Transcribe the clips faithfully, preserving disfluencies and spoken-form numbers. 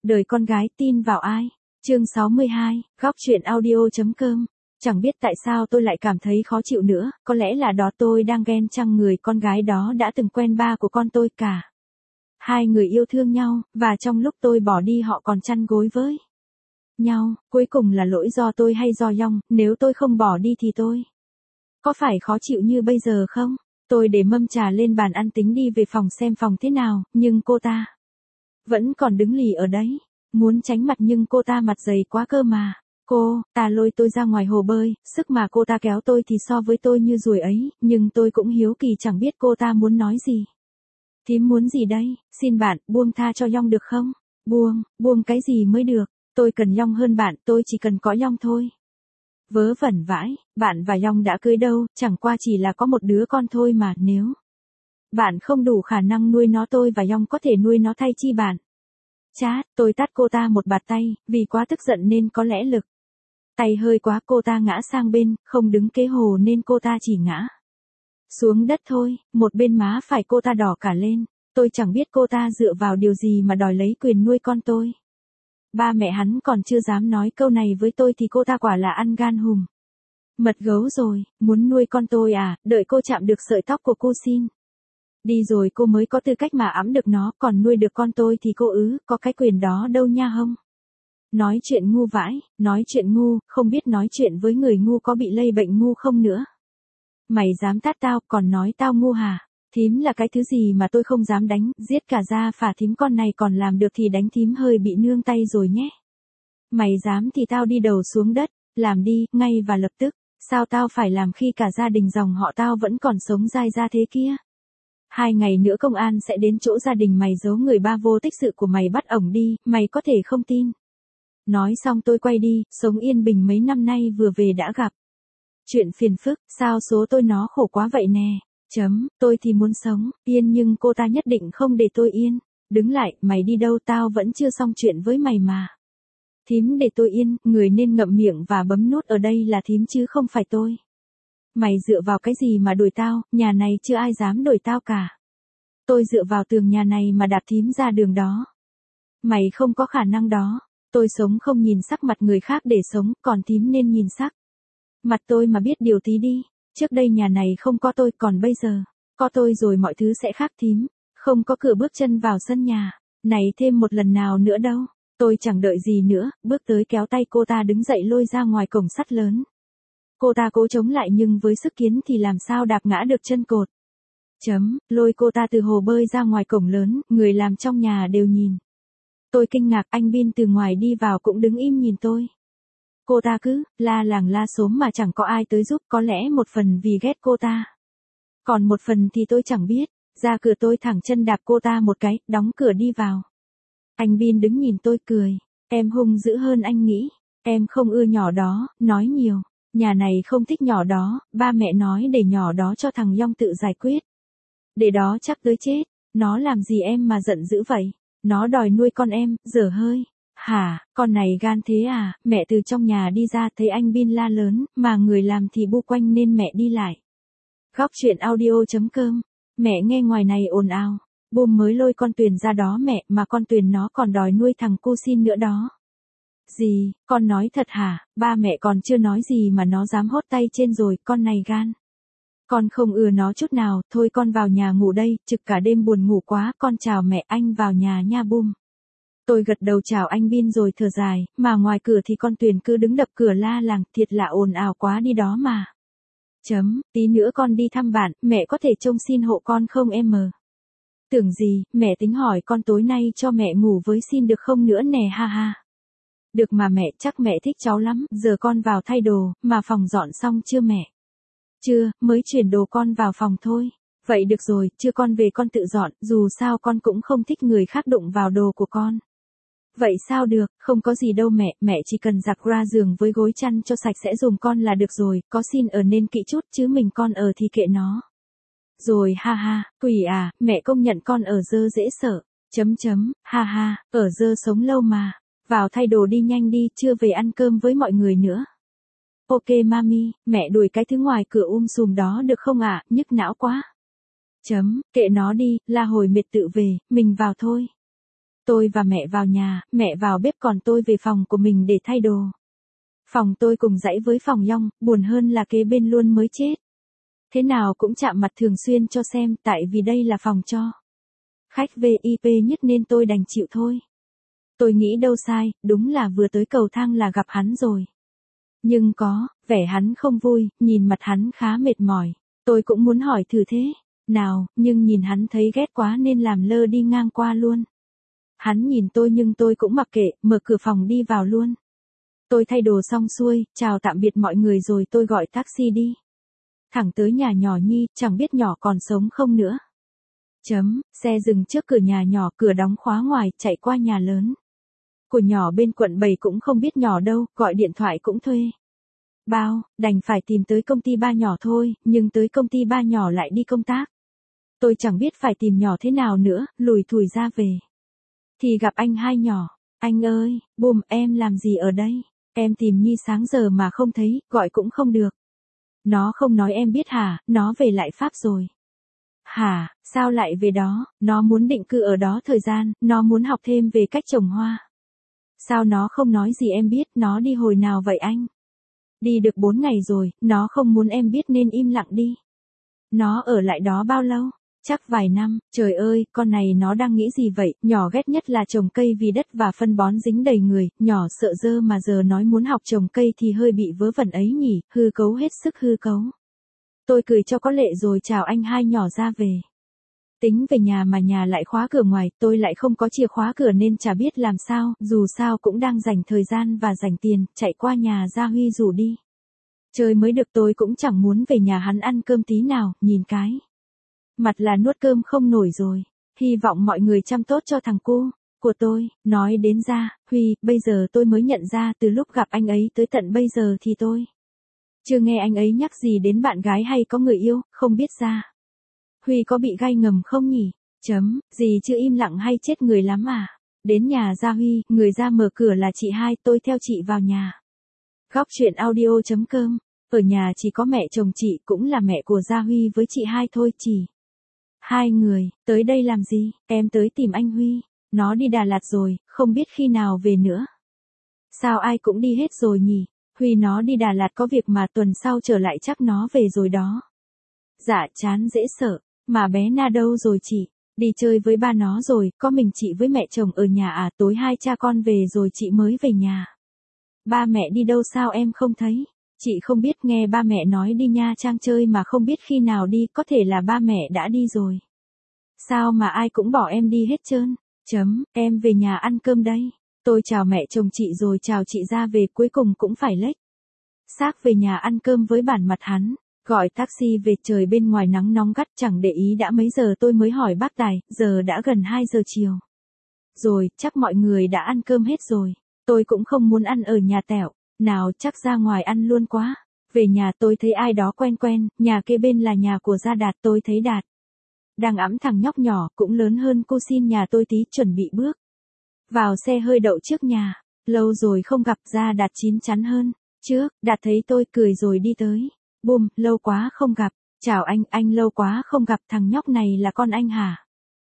Đời con gái tin vào ai? Chương sáu mươi hai, góc truyện audio.com. Chẳng biết tại sao tôi lại cảm thấy khó chịu nữa, có lẽ là đó tôi đang ghen chăng người con gái đó đã từng quen ba của con tôi cả. Hai người yêu thương nhau, và trong lúc tôi bỏ đi họ còn chăn gối với nhau, cuối cùng là lỗi do tôi hay do Yong, nếu tôi không bỏ đi thì tôi có phải khó chịu như bây giờ không? Tôi để mâm trà lên bàn ăn tính đi về phòng xem phòng thế nào, nhưng cô ta vẫn còn đứng lì ở đấy, muốn tránh mặt nhưng cô ta mặt dày quá cơ mà. Cô ta lôi tôi ra ngoài hồ bơi, sức mà cô ta kéo tôi thì so với tôi như ruồi ấy, nhưng tôi cũng hiếu kỳ chẳng biết cô ta muốn nói gì. Thím muốn gì đây? Xin bạn, buông tha cho Yong được không? Buông, buông cái gì mới được? Tôi cần Yong hơn bạn, tôi chỉ cần có Yong thôi. Vớ vẩn vãi, bạn và Yong đã cưới đâu, chẳng qua chỉ là có một đứa con thôi mà, nếu bạn không đủ khả năng nuôi nó tôi và Yong có thể nuôi nó thay chi bạn. Chát, tôi tát cô ta một bạt tay, vì quá tức giận nên có lẽ lực tay hơi quá, cô ta ngã sang bên, không đứng kế hồ nên cô ta chỉ ngã xuống đất thôi, một bên má phải cô ta đỏ cả lên. Tôi chẳng biết cô ta dựa vào điều gì mà đòi lấy quyền nuôi con tôi. Ba mẹ hắn còn chưa dám nói câu này với tôi thì cô ta quả là ăn gan hùm mật gấu rồi, muốn nuôi con tôi à, đợi cô chạm được sợi tóc của cô xin đi rồi cô mới có tư cách mà ẵm được nó, còn nuôi được con tôi thì cô ứ, có cái quyền đó đâu nha hông. Nói chuyện ngu vãi, nói chuyện ngu, không biết nói chuyện với người ngu có bị lây bệnh ngu không nữa. Mày dám tát tao, còn nói tao ngu hả? Thím là cái thứ gì mà tôi không dám đánh, giết cả gia phả thím con này còn làm được thì đánh thím hơi bị nương tay rồi nhé. Mày dám thì tao đi đầu xuống đất, làm đi, ngay và lập tức, sao tao phải làm khi cả gia đình dòng họ tao vẫn còn sống dai ra thế kia? Hai ngày nữa công an sẽ đến chỗ gia đình mày giấu người ba vô tích sự của mày bắt ổng đi, mày có thể không tin. Nói xong tôi quay đi, sống yên bình mấy năm nay vừa về đã gặp chuyện phiền phức, sao số tôi nó khổ quá vậy nè. Chấm, tôi thì muốn sống yên nhưng cô ta nhất định không để tôi yên. Đứng lại, mày đi đâu, tao vẫn chưa xong chuyện với mày mà. Thím để tôi yên, người nên ngậm miệng và bấm nút ở đây là thím chứ không phải tôi. Mày dựa vào cái gì mà đuổi tao, nhà này chưa ai dám đuổi tao cả. Tôi dựa vào tường nhà này mà đạp thím ra đường đó. Mày không có khả năng đó. Tôi sống không nhìn sắc mặt người khác để sống, còn thím nên nhìn sắc mặt tôi mà biết điều tí đi. Trước đây nhà này không có tôi, còn bây giờ có tôi rồi mọi thứ sẽ khác thím. Không có cửa bước chân vào sân nhà này thêm một lần nào nữa đâu. Tôi chẳng đợi gì nữa, bước tới kéo tay cô ta đứng dậy lôi ra ngoài cổng sắt lớn. Cô ta cố chống lại nhưng với sức kiến thì làm sao đạp ngã được chân cột. Chấm, lôi cô ta từ hồ bơi ra ngoài cổng lớn, người làm trong nhà đều nhìn. Tôi kinh ngạc, anh Bin từ ngoài đi vào cũng đứng im nhìn tôi. Cô ta cứ la làng la xóm mà chẳng có ai tới giúp, có lẽ một phần vì ghét cô ta. Còn một phần thì tôi chẳng biết, ra cửa tôi thẳng chân đạp cô ta một cái, đóng cửa đi vào. Anh Bin đứng nhìn tôi cười, em hung dữ hơn anh nghĩ, em không ưa nhỏ đó, nói nhiều. Nhà này không thích nhỏ đó, ba mẹ nói để nhỏ đó cho thằng Yong tự giải quyết. Để đó chắc tới chết, nó làm gì em mà giận dữ vậy? Nó đòi nuôi con em, dở hơi. Hả, con này gan thế à? Mẹ từ trong nhà đi ra thấy anh Bin la lớn, mà người làm thì bu quanh nên mẹ đi lại. Góc truyện audio.com. Mẹ nghe ngoài này ồn ào. Bùm mới lôi con Tuyền ra đó mẹ, mà con Tuyền nó còn đòi nuôi thằng cu xin nữa đó. Gì, con nói thật hả? Ba mẹ còn chưa nói gì mà nó dám hốt tay trên rồi, con này gan. Con không ưa nó chút nào, thôi con vào nhà ngủ đây, trực cả đêm buồn ngủ quá, con chào mẹ, anh vào nhà nha bum. Tôi gật đầu chào anh Bin rồi thở dài, mà ngoài cửa thì con Tuyền cứ đứng đập cửa la làng, thiệt là ồn ào quá đi đó mà. Chấm, tí nữa con đi thăm bạn, mẹ có thể trông xin hộ con không em mờ? Tưởng gì, mẹ tính hỏi con tối nay cho mẹ ngủ với xin được không nữa nè ha ha. Được mà mẹ, chắc mẹ thích cháu lắm, giờ con vào thay đồ, mà phòng dọn xong chưa mẹ? Chưa, mới chuyển đồ con vào phòng thôi. Vậy được rồi, chưa con về con tự dọn, dù sao con cũng không thích người khác đụng vào đồ của con. Vậy sao được, không có gì đâu mẹ, mẹ chỉ cần giặt ra giường với gối chăn cho sạch sẽ dùm con là được rồi, có xin ở nên kỹ chút chứ mình con ở thì kệ nó. Rồi ha ha, quỷ à, mẹ công nhận con ở dơ dễ sợ, chấm chấm, ha ha, ở dơ sống lâu mà. Vào thay đồ đi nhanh đi, chưa về ăn cơm với mọi người nữa. Ok mami, mẹ đuổi cái thứ ngoài cửa um sùm đó được không ạ, à? Nhức não quá. Chấm, kệ nó đi, là hồi mệt tự về, mình vào thôi. Tôi và mẹ vào nhà, mẹ vào bếp còn tôi về phòng của mình để thay đồ. Phòng tôi cùng dãy với phòng Yong, buồn hơn là kế bên luôn mới chết. Thế nào cũng chạm mặt thường xuyên cho xem, tại vì đây là phòng cho khách vi ai pi nhất nên tôi đành chịu thôi. Tôi nghĩ đâu sai, đúng là vừa tới cầu thang là gặp hắn rồi. Nhưng có, vẻ hắn không vui, nhìn mặt hắn khá mệt mỏi. Tôi cũng muốn hỏi thử thế nào, nhưng nhìn hắn thấy ghét quá nên làm lơ đi ngang qua luôn. Hắn nhìn tôi nhưng tôi cũng mặc kệ, mở cửa phòng đi vào luôn. Tôi thay đồ xong xuôi, chào tạm biệt mọi người rồi tôi gọi taxi đi. Thẳng tới nhà nhỏ Nhi, chẳng biết nhỏ còn sống không nữa. Chấm, xe dừng trước cửa nhà nhỏ, cửa đóng khóa ngoài, chạy qua nhà lớn của nhỏ bên quận bảy cũng không biết nhỏ đâu, gọi điện thoại cũng thuê bao, đành phải tìm tới công ty ba nhỏ thôi, nhưng tới công ty ba nhỏ lại đi công tác. Tôi chẳng biết phải tìm nhỏ thế nào nữa, lùi thủi ra về. Thì gặp anh hai nhỏ, anh ơi, bùm, em làm gì ở đây? Em tìm Nhi sáng giờ mà không thấy, gọi cũng không được. Nó không nói em biết hả, nó về lại Pháp rồi. Hả, sao lại về đó, nó muốn định cư ở đó thời gian, nó muốn học thêm về cách trồng hoa. Sao nó không nói gì em biết, nó đi hồi nào vậy anh? Đi được bốn ngày rồi, nó không muốn em biết nên im lặng đi. Nó ở lại đó bao lâu? Chắc vài năm, trời ơi, con này nó đang nghĩ gì vậy, nhỏ ghét nhất là trồng cây vì đất và phân bón dính đầy người, nhỏ sợ dơ mà giờ nói muốn học trồng cây thì hơi bị vớ vẩn ấy nhỉ, hư cấu hết sức hư cấu. Tôi cười cho có lệ rồi chào anh hai nhỏ ra về. Tính về nhà mà nhà lại khóa cửa ngoài, tôi lại không có chìa khóa cửa nên chả biết làm sao, dù sao cũng đang dành thời gian và dành tiền, chạy qua nhà Gia Huy rủ đi. Chơi mới được tôi cũng chẳng muốn về nhà hắn ăn cơm tí nào, nhìn cái mặt là nuốt cơm không nổi rồi. Hy vọng mọi người chăm tốt cho thằng cu của tôi. Nói đến Gia Huy, bây giờ tôi mới nhận ra từ lúc gặp anh ấy tới tận bây giờ thì tôi chưa nghe anh ấy nhắc gì đến bạn gái hay có người yêu, không biết Gia Huy có bị gai ngầm không nhỉ? Chấm, gì chứ im lặng hay chết người lắm à? Đến nhà Gia Huy, người ra mở cửa là chị hai, tôi theo chị vào nhà. Góc truyện audio chấm com. Ở nhà chỉ có mẹ chồng chị, cũng là mẹ của Gia Huy với chị hai thôi, chỉ hai người. Tới đây làm gì? Em tới tìm anh Huy. Nó đi Đà Lạt rồi, không biết khi nào về nữa. Sao ai cũng đi hết rồi nhỉ? Huy nó đi Đà Lạt có việc mà tuần sau trở lại chắc nó về rồi đó. Dạ chán dễ sợ. Mà bé Na đâu rồi chị? Đi chơi với ba nó rồi, có mình chị với mẹ chồng ở nhà à, tối hai cha con về rồi chị mới về nhà. Ba mẹ đi đâu sao em không thấy? Chị không biết, nghe ba mẹ nói đi Nha Trang chơi mà không biết khi nào đi, có thể là ba mẹ đã đi rồi. Sao mà ai cũng bỏ em đi hết trơn? Chấm, em về nhà ăn cơm đây. Tôi chào mẹ chồng chị rồi chào chị ra về, cuối cùng cũng phải lếch xác về nhà ăn cơm với bản mặt hắn. Gọi taxi về, trời bên ngoài nắng nóng gắt, chẳng để ý đã mấy giờ tôi mới hỏi bác tài, giờ đã gần hai giờ chiều. Rồi, chắc mọi người đã ăn cơm hết rồi. Tôi cũng không muốn ăn ở nhà tẹo, nào chắc ra ngoài ăn luôn quá. Về nhà tôi thấy ai đó quen quen, nhà kế bên là nhà của Gia Đạt, tôi thấy Đạt đang ẵm thằng nhóc nhỏ, cũng lớn hơn cô xin nhà tôi tí, chuẩn bị bước vào xe hơi đậu trước nhà. Lâu rồi không gặp, Gia Đạt chín chắn hơn trước, Đạt thấy tôi cười rồi đi tới. Bùm, lâu quá không gặp. Chào anh, anh lâu quá không gặp, thằng nhóc này là con anh hả?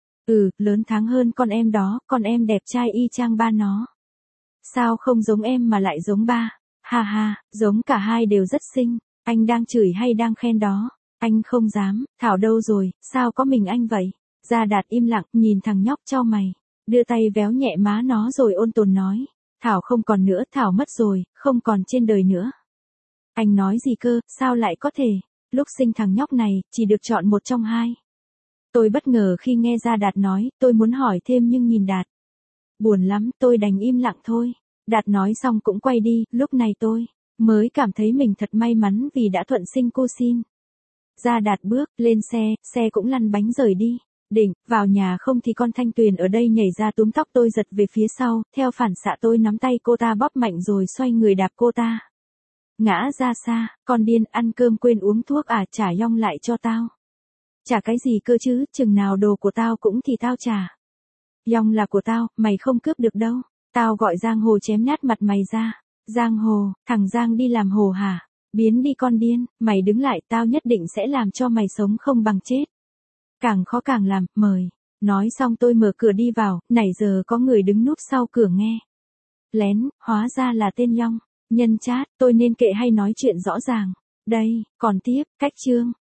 Ừ, lớn tháng hơn con em đó, con em đẹp trai y chang ba nó. Sao không giống em mà lại giống ba? Ha ha, giống cả hai đều rất xinh. Anh đang chửi hay đang khen đó? Anh không dám. Thảo đâu rồi, sao có mình anh vậy? Gia Đạt im lặng, nhìn thằng nhóc chau mày, đưa tay véo nhẹ má nó rồi ôn tồn nói. Thảo không còn nữa, Thảo mất rồi, không còn trên đời nữa. Anh nói gì cơ, sao lại có thể? Lúc sinh thằng nhóc này, chỉ được chọn một trong hai. Tôi bất ngờ khi nghe Gia Đạt nói, tôi muốn hỏi thêm nhưng nhìn Đạt buồn lắm, tôi đành im lặng thôi. Đạt nói xong cũng quay đi, lúc này tôi mới cảm thấy mình thật may mắn vì đã thuận sinh cô xin. Gia Đạt bước lên xe, xe cũng lăn bánh rời đi. Định, vào nhà không thì con Thanh Tuyền ở đây nhảy ra túm tóc tôi giật về phía sau, theo phản xạ tôi nắm tay cô ta bóp mạnh rồi xoay người đạp cô ta ngã ra xa. Con điên, ăn cơm quên uống thuốc à, trả Yong lại cho tao. Trả cái gì cơ chứ, chừng nào đồ của tao cũng thì tao trả. Yong là của tao, mày không cướp được đâu. Tao gọi Giang Hồ chém nát mặt mày ra. Giang Hồ, thằng Giang đi làm hồ hả? Biến đi con điên, mày đứng lại, tao nhất định sẽ làm cho mày sống không bằng chết. Càng khó càng làm, mời. Nói xong tôi mở cửa đi vào, nãy giờ có người đứng núp sau cửa nghe. Lén, hóa ra là tên Long. Nhân chat, tôi nên kệ hay nói chuyện rõ ràng. Đây, còn tiếp, cách chương.